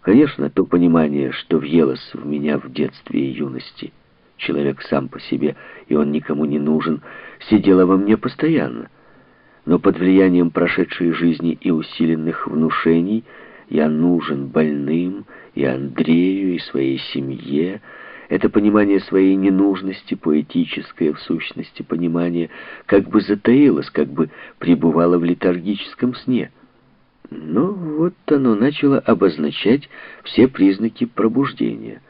Конечно, то понимание, что въелось в меня в детстве и юности, человек сам по себе, и он никому не нужен, сидело во мне постоянно. Но под влиянием прошедшей жизни и усиленных внушений я нужен больным, и Андрею, и своей семье. Это понимание своей ненужности, поэтическое в сущности понимание, как бы затаилось, как бы пребывало в летаргическом сне. Но вот оно начало обозначать все признаки пробуждения.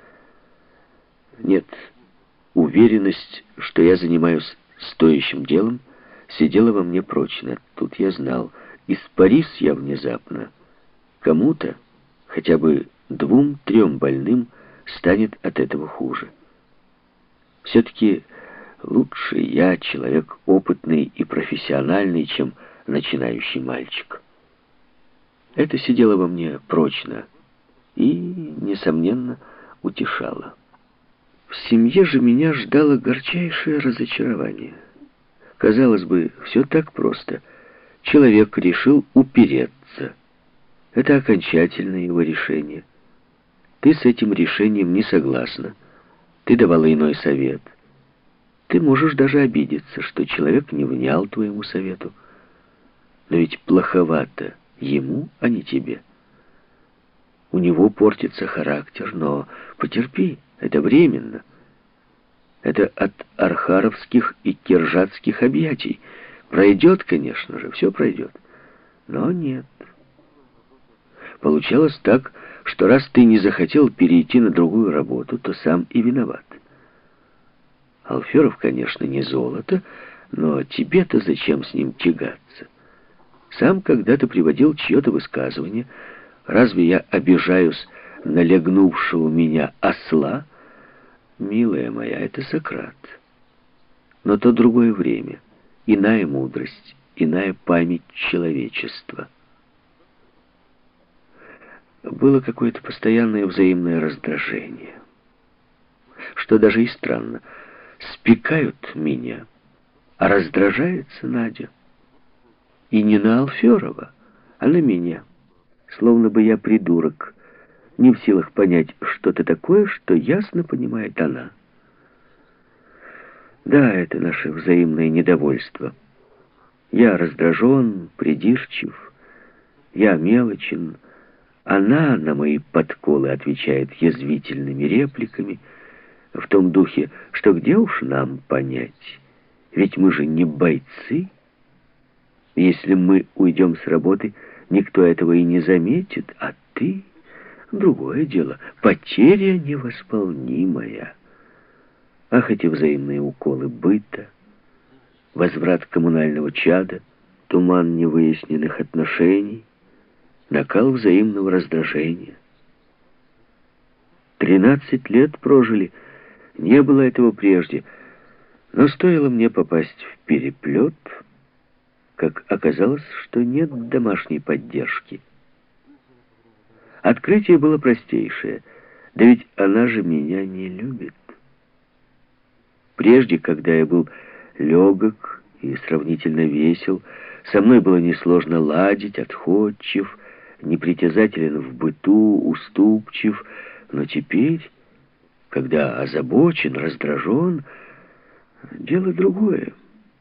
Нет, уверенность, что я занимаюсь стоящим делом, сидела во мне прочно. Тут я знал, испарись я внезапно. Кому-то, хотя бы 2-3 больным, станет от этого хуже. Все-таки лучше я, человек опытный и профессиональный, чем начинающий мальчик. Это сидело во мне прочно и, несомненно, утешало. В семье же меня ждало горчайшее разочарование. Казалось бы, все так просто. Человек решил упереться. Это окончательное его решение. Ты с этим решением не согласна. Ты давала иной совет. Ты можешь даже обидеться, что человек не внял твоему совету. Но ведь плоховато ему, а не тебе. У него портится характер, но потерпи, это временно. Это от архаровских и киржатских объятий. Пройдет, конечно же, все пройдет. Но нет. Получалось так, что раз ты не захотел перейти на другую работу, то сам и виноват. Алферов, конечно, не золото, но тебе-то зачем с ним тягаться? Сам когда-то приводил чье-то высказывание. Разве я обижаюсь на легнувшего меня осла? Милая моя, это Сократ. Но то другое время, иная мудрость, иная память человечества. Было какое-то постоянное взаимное раздражение. Что даже и странно. Спекают меня, а раздражается Надя. И не на Алферова, а на меня. Словно бы я придурок, не в силах понять что-то такое, что ясно понимает она. Да, это наше взаимное недовольство. Я раздражен, придирчив, я мелочен. Она на мои подколы отвечает язвительными репликами, в том духе, что где уж нам понять, ведь мы же не бойцы. Если мы уйдем с работы, никто этого и не заметит, а ты... Другое дело, потеря невосполнимая. Ах, эти взаимные уколы быта, возврат коммунального чада, туман невыясненных отношений, накал взаимного раздражения. 13 лет прожили, не было этого прежде, но стоило мне попасть в переплет, как оказалось, что нет домашней поддержки. Открытие было простейшее, да ведь она же меня не любит. Прежде, когда я был легок и сравнительно весел, со мной было несложно ладить, отходчив, непритязателен в быту, уступчив, но теперь, когда озабочен, раздражен, дело другое.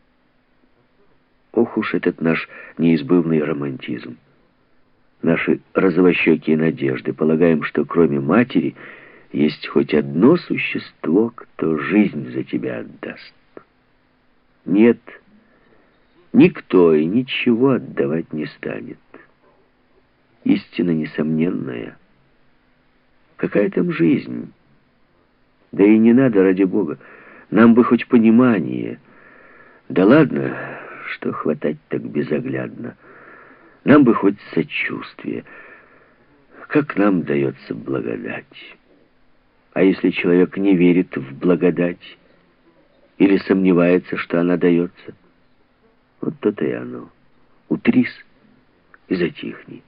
Ох уж этот наш неизбывный романтизм. Наши розовощекие надежды. Полагаем, что кроме матери есть хоть одно существо, кто жизнь за тебя отдаст. Нет, никто и ничего отдавать не станет. Истина несомненная. Какая там жизнь? Да и не надо, ради Бога. Нам бы хоть понимание. Да ладно, что хватать так безоглядно. Нам бы хоть сочувствие. Как нам дается благодать? А если человек не верит в благодать или сомневается, что она дается, вот то-то и оно. Утрись и затихни.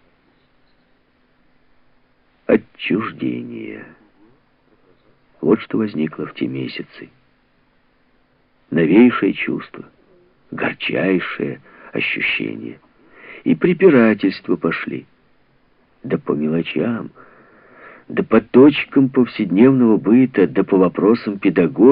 Отчуждение. Вот что возникло в те месяцы. Новейшее чувство, горчайшее ощущение. И препирательства пошли. Да по мелочам. да по точкам повседневного быта, да по вопросам педагогики.